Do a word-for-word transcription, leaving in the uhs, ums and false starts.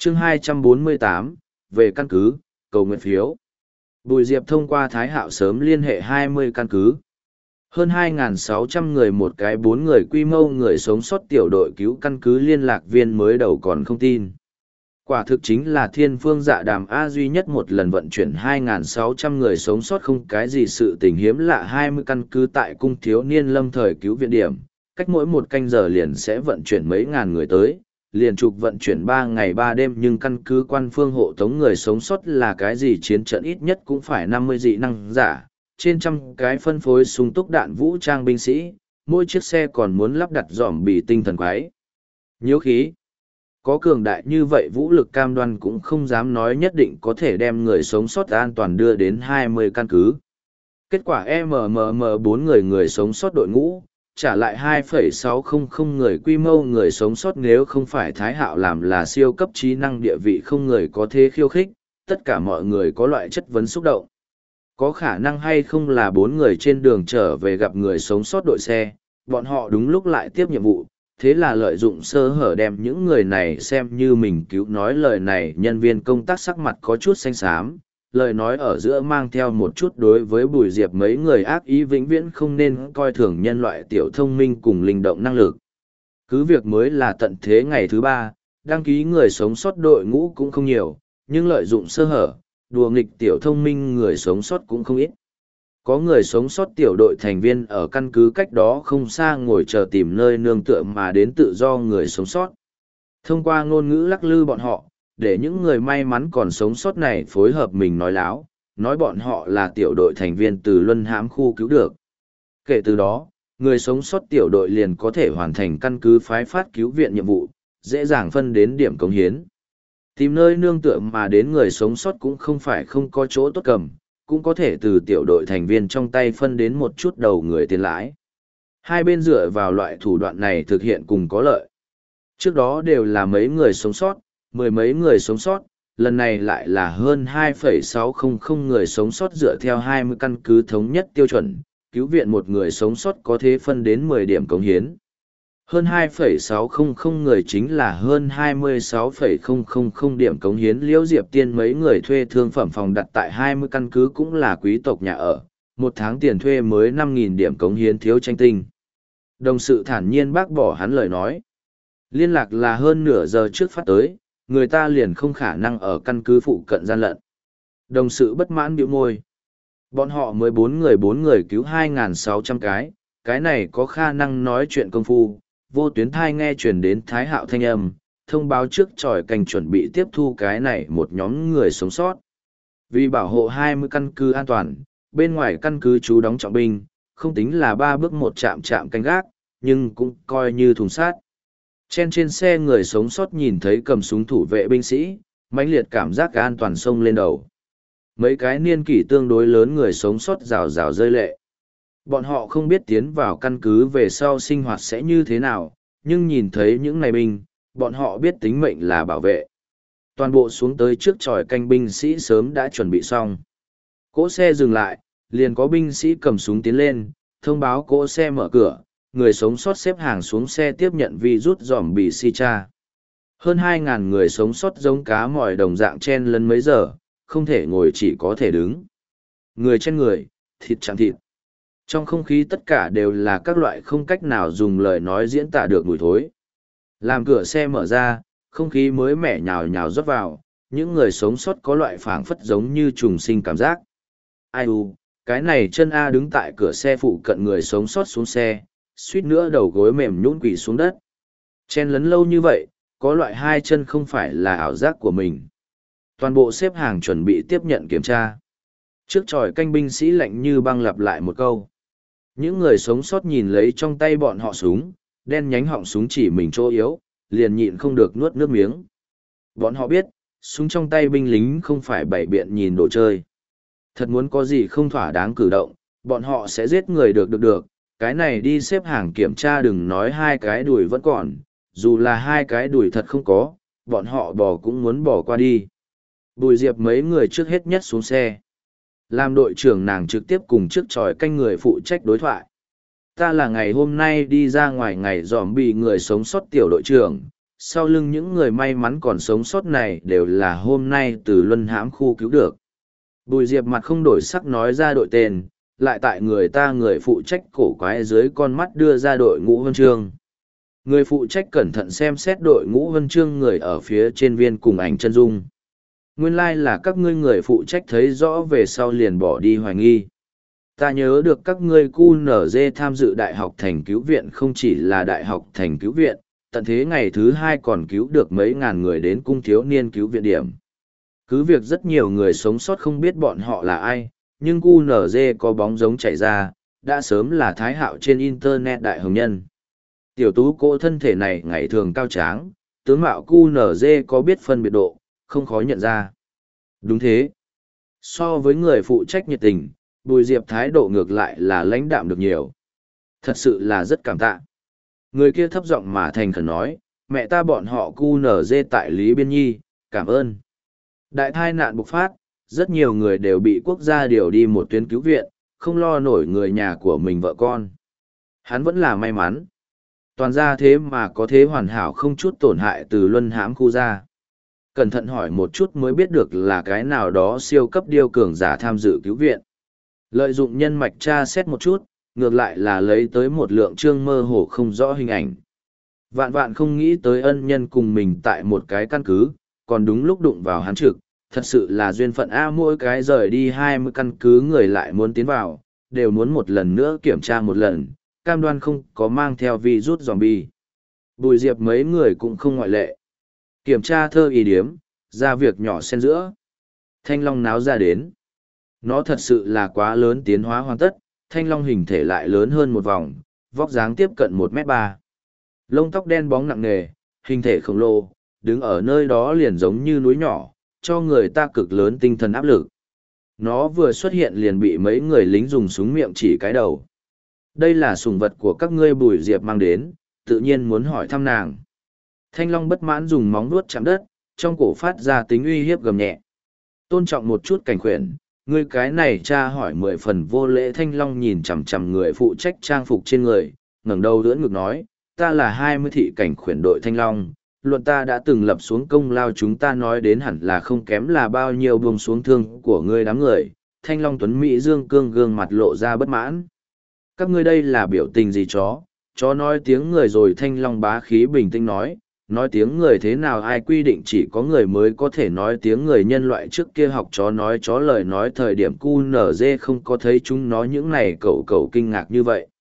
chương hai trăm bốn mươi tám, về căn cứ, cầu nguyện phiếu. Bùi Diệp thông qua Thái Hạo sớm liên hệ hai mươi căn cứ. Hơn hai nghìn sáu trăm người một cái bốn người quy mô người sống sót tiểu đội cứu căn cứ liên lạc viên mới đầu còn không tin. Quả thực chính là thiên phương dạ đàm A duy nhất một lần vận chuyển hai nghìn sáu trăm người sống sót không cái gì sự tình hiếm lạ hai mươi căn cứ tại cung thiếu niên lâm thời cứu viện điểm, cách mỗi một canh giờ liền sẽ vận chuyển mấy ngàn người tới, liền trục vận chuyển ba ngày ba đêm nhưng căn cứ quan phương hộ tống người sống sót là cái gì chiến trận ít nhất cũng phải năm mươi dị năng giả, trên trăm cái phân phối súng túc đạn vũ trang binh sĩ, mỗi chiếc xe còn muốn lắp đặt dòm bì tinh thần quái. Nhiễu khí. Có cường đại như vậy vũ lực cam đoan cũng không dám nói nhất định có thể đem người sống sót an toàn đưa đến hai mươi căn cứ. Kết quả em em em bốn người người sống sót đội ngũ, trả lại hai phẩy sáu không người quy mô người sống sót nếu không phải Thái Hạo làm là siêu cấp trí năng địa vị không người có thế khiêu khích, tất cả mọi người có loại chất vấn xúc động. Có khả năng hay không là bốn người trên đường trở về gặp người sống sót đội xe, bọn họ đúng lúc lại tiếp nhiệm vụ, thế là lợi dụng sơ hở đem những người này xem như mình cứu nói lời này nhân viên công tác sắc mặt có chút xanh xám, lời nói ở giữa mang theo một chút đối với Bùi Diệp mấy người ác ý vĩnh viễn không nên coi thường nhân loại tiểu thông minh cùng linh động năng lực. Cứ việc mới là tận thế ngày thứ ba, đăng ký người sống sót đội ngũ cũng không nhiều, nhưng lợi dụng sơ hở, đùa nghịch tiểu thông minh người sống sót cũng không ít. Có người sống sót tiểu đội thành viên ở căn cứ cách đó không xa ngồi chờ tìm nơi nương tựa mà đến tự do người sống sót. Thông qua ngôn ngữ lắc lư bọn họ, để những người may mắn còn sống sót này phối hợp mình nói láo, nói bọn họ là tiểu đội thành viên từ luân hãm khu cứu được. Kể từ đó, người sống sót tiểu đội liền có thể hoàn thành căn cứ phái phát cứu viện nhiệm vụ, dễ dàng phân đến điểm cống hiến. Tìm nơi nương tựa mà đến người sống sót cũng không phải không có chỗ tốt cầm, cũng có thể từ tiểu đội thành viên trong tay phân đến một chút đầu người tiền lãi. Hai bên dựa vào loại thủ đoạn này thực hiện cùng có lợi. Trước đó đều là mấy người sống sót, mười mấy người sống sót, lần này lại là hơn hai phẩy sáu không người sống sót dựa theo hai mươi căn cứ thống nhất tiêu chuẩn, cứu viện một người sống sót có thể phân đến mười điểm cống hiến. Hơn hai phẩy sáu không người chính là hơn hai mươi sáu phẩy không không không điểm cống hiến. Liễu Diệp Tiên mấy người thuê thương phẩm phòng đặt tại hai mươi căn cứ cũng là quý tộc nhà ở, một tháng tiền thuê mới năm nghìn điểm cống hiến thiếu tranh tinh. Đồng sự thản nhiên bác bỏ hắn lời nói. Liên lạc là hơn nửa giờ trước phát tới, người ta liền không khả năng ở căn cứ phụ cận gian lận. Đồng sự bất mãn bĩu môi. Bọn họ mới bốn người bốn người cứu hai nghìn sáu trăm cái, cái này có khả năng nói chuyện công phu. Vô tuyến thai nghe truyền đến Thái Hạo thanh âm, thông báo trước tròi canh chuẩn bị tiếp thu cái này một nhóm người sống sót. Vì bảo hộ hai mươi căn cứ an toàn, bên ngoài căn cứ trú đóng trọng binh, không tính là ba bước một chạm chạm canh gác, nhưng cũng coi như thùng sát. Trên trên xe người sống sót nhìn thấy cầm súng thủ vệ binh sĩ, mãnh liệt cảm giác an toàn sông lên đầu. Mấy cái niên kỷ tương đối lớn người sống sót rào rào rơi lệ. Bọn họ không biết tiến vào căn cứ về sau sinh hoạt sẽ như thế nào, nhưng nhìn thấy những này binh, bọn họ biết tính mệnh là bảo vệ. Toàn bộ xuống tới trước tròi canh binh sĩ sớm đã chuẩn bị xong. Cỗ xe dừng lại, liền có binh sĩ cầm súng tiến lên, thông báo cỗ xe mở cửa, người sống sót xếp hàng xuống xe tiếp nhận virus dòm bị si cha. Hơn hai ngàn người sống sót giống cá mỏi đồng dạng chen lấn mấy giờ, không thể ngồi chỉ có thể đứng. Người trên người, thịt chẳng thịt. Trong không khí tất cả đều là các loại không cách nào dùng lời nói diễn tả được mùi thối. Làm cửa xe mở ra, không khí mới mẻ nhào nhào rót vào, những người sống sót có loại phảng phất giống như trùng sinh cảm giác. Ai u, cái này chân A đứng tại cửa xe phụ cận người sống sót xuống xe, suýt nữa đầu gối mềm nhũn quỳ xuống đất. Chen lấn lâu như vậy, có loại hai chân không phải là ảo giác của mình. Toàn bộ xếp hàng chuẩn bị tiếp nhận kiểm tra. Trước tròi canh binh sĩ lạnh như băng lặp lại một câu. Những người sống sót nhìn lấy trong tay bọn họ súng, đen nhánh họng súng chỉ mình chỗ yếu, liền nhịn không được nuốt nước miếng. Bọn họ biết, súng trong tay binh lính không phải bày biện nhìn đồ chơi. Thật muốn có gì không thỏa đáng cử động, bọn họ sẽ giết người được được được. Cái này đi xếp hàng kiểm tra đừng nói hai cái đùi vẫn còn, dù là hai cái đùi thật không có, bọn họ bỏ cũng muốn bỏ qua đi. Bùi Diệp mấy người trước hết nhất xuống xe. Làm đội trưởng nàng trực tiếp cùng trước tròi canh người phụ trách đối thoại. Ta là ngày hôm nay đi ra ngoài ngày dòm bị người sống sót tiểu đội trưởng, sau lưng những người may mắn còn sống sót này đều là hôm nay từ luân hãm khu cứu được. Bùi Diệp mặt không đổi sắc nói ra đội tên, lại tại người ta người phụ trách cổ quái dưới con mắt đưa ra đội ngũ huân chương. Người phụ trách cẩn thận xem xét đội ngũ huân chương người ở phía trên viên cùng ảnh chân dung. Nguyên lai like là các ngươi người phụ trách thấy rõ về sau liền bỏ đi hoài nghi. Ta nhớ được các ngươi cu nở dê tham dự Đại học Thành Cứu Viện không chỉ là Đại học Thành Cứu Viện, tận thế ngày thứ hai còn cứu được mấy ngàn người đến cung thiếu niên cứu viện điểm. Cứ việc rất nhiều người sống sót không biết bọn họ là ai, nhưng cu nở dê có bóng giống chạy ra, đã sớm là thái hạo trên Internet đại hồng nhân. Tiểu tú cô thân thể này ngày thường cao tráng, tướng mạo cu nở dê có biết phân biệt độ, không khó nhận ra. Đúng thế. So với người phụ trách nhiệt tình, Bùi Diệp thái độ ngược lại là lãnh đạm được nhiều. Thật sự là rất cảm tạ. Người kia thấp giọng mà thành khẩn nói, mẹ ta bọn họ cu nở dê tại Lý Biên Nhi, cảm ơn. Đại tai nạn bộc phát, rất nhiều người đều bị quốc gia điều đi một tuyến cứu viện, không lo nổi người nhà của mình vợ con. Hắn vẫn là may mắn. Toàn ra thế mà có thế hoàn hảo không chút tổn hại từ luân hãm khu ra. Cẩn thận hỏi một chút mới biết được là cái nào đó siêu cấp điêu cường giả tham dự cứu viện. Lợi dụng nhân mạch tra xét một chút, ngược lại là lấy tới một lượng trương mơ hồ không rõ hình ảnh. Vạn vạn không nghĩ tới ân nhân cùng mình tại một cái căn cứ, còn đúng lúc đụng vào hắn trực, thật sự là duyên phận A, mỗi cái rời đi hai mươi căn cứ người lại muốn tiến vào, đều muốn một lần nữa kiểm tra một lần, cam đoan không có mang theo virus zombie. Bùi Diệp mấy người cũng không ngoại lệ. Kiểm tra thơ y điếm, ra việc nhỏ xen giữa. Thanh long náo ra đến. Nó thật sự là quá lớn, tiến hóa hoàn tất, thanh long hình thể lại lớn hơn một vòng, vóc dáng tiếp cận một mét ba. Lông tóc đen bóng nặng nề, hình thể khổng lồ, đứng ở nơi đó liền giống như núi nhỏ, cho người ta cực lớn tinh thần áp lực. Nó vừa xuất hiện liền bị mấy người lính dùng súng miệng chỉ cái đầu. Đây là sủng vật của các ngươi, Bùi Diệp mang đến, tự nhiên muốn hỏi thăm nàng. Thanh long bất mãn dùng móng vuốt chạm đất, trong cổ phát ra tính uy hiếp gầm nhẹ. Tôn trọng một chút cảnh khuyển, ngươi cái này tra hỏi mười phần vô lễ. Thanh long nhìn chằm chằm người phụ trách trang phục trên người, ngẩng đầu đỡ ngực nói, ta là hai mươi thị cảnh khuyển đội Thanh Long, luận ta đã từng lập xuống công lao, chúng ta nói đến hẳn là không kém là bao nhiêu buông xuống thương của ngươi đám người. Thanh Long tuấn Mỹ dương cương gương mặt lộ ra bất mãn. Các ngươi đây là biểu tình gì chó? Chó nói tiếng người rồi. Thanh Long bá khí bình tĩnh nói, nói tiếng người thế nào ai quy định chỉ có người mới có thể nói tiếng người, nhân loại trước kia học chó nói chó lời nói thời điểm cu nở dê không có thấy chúng nó những này cậu cậu kinh ngạc như vậy.